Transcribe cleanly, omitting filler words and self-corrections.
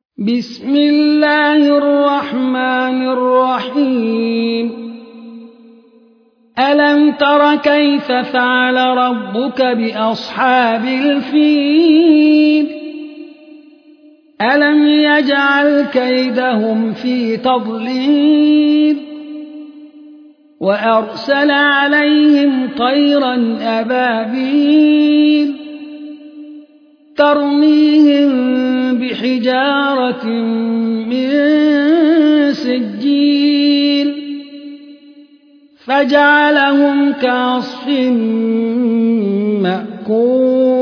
بسم الله الرحمن الرحيم ألم تر كيف فعل ربك بأصحاب الفيل ألم يجعل كيدهم في تضليل وأرسل عليهم طيرا أبابيل ترميهم بحجارة من سجيل فجعلهم كعصف مأكول